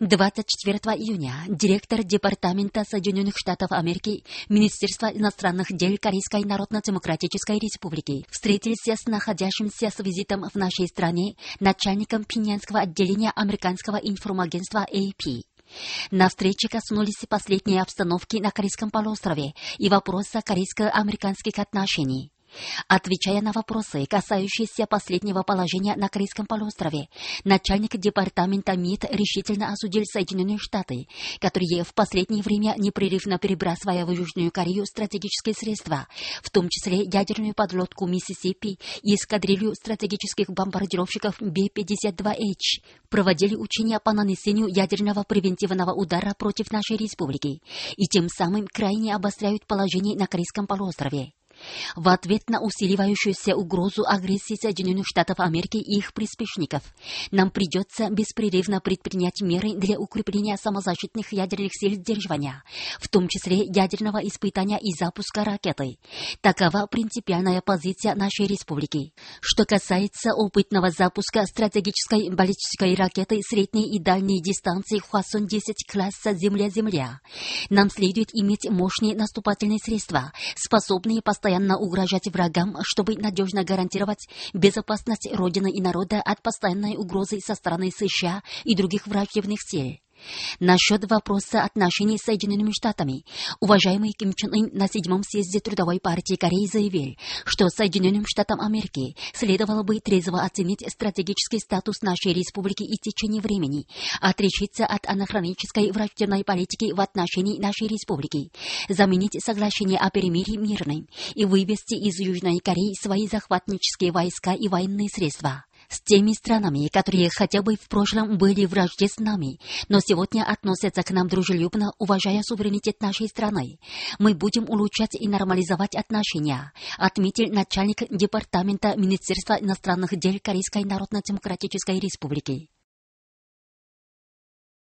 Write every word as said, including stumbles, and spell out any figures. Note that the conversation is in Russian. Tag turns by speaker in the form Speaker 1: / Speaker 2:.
Speaker 1: двадцать четвёртого июня директор Департамента Соединенных Штатов Америки, Министерства иностранных дел Корейской Народно-Демократической Республики встретился с находящимся с визитом в нашей стране начальником Пиньянского отделения американского информагентства эй пи. На встрече коснулись последней обстановки на Корейском полуострове и вопроса корейско-американских отношений. Отвечая на вопросы, касающиеся последнего положения на Корейском полуострове, начальник департамента МИД решительно осудил Соединенные Штаты, которые в последнее время непрерывно перебрасывая в Южную Корею стратегические средства, в том числе ядерную подлодку Миссисипи и эскадрилью стратегических бомбардировщиков би пятьдесят два эйч, проводили учения по нанесению ядерного превентивного удара против нашей республики и тем самым крайне обостряют положение на Корейском полуострове. В ответ на усиливающуюся угрозу агрессии Соединенных Штатов Америки и их приспешников, нам придется беспрерывно предпринять меры для укрепления самозащитных ядерных сил сдерживания, в том числе ядерного испытания и запуска ракеты. Такова принципиальная позиция нашей республики. Что касается опытного запуска стратегической баллистической ракеты средней и дальней дистанции Хвасон десять класса «Земля-Земля», нам следует иметь мощные наступательные средства, способные постоянно постоянно угрожать врагам, чтобы надежно гарантировать безопасность Родины и народа от постоянной угрозы со стороны США и других враждебных сил. Насчет вопроса отношений с Соединенными Штатами, уважаемый Ким Чен Ын на седьмом съезде Трудовой партии Кореи заявил, что Соединенным Штатам Америки следовало бы трезво оценить стратегический статус нашей республики и течение времени, отрешиться от анахронической враждебной политики в отношении нашей республики, заменить соглашение о перемирии мирным и вывести из Южной Кореи свои захватнические войска и военные средства. С теми странами, которые хотя бы в прошлом были вражде с нами, но сегодня относятся к нам дружелюбно, уважая суверенитет нашей страны, мы будем улучшать и нормализовать отношения, отметил начальник департамента Министерства иностранных дел Корейской Народно-Демократической Республики.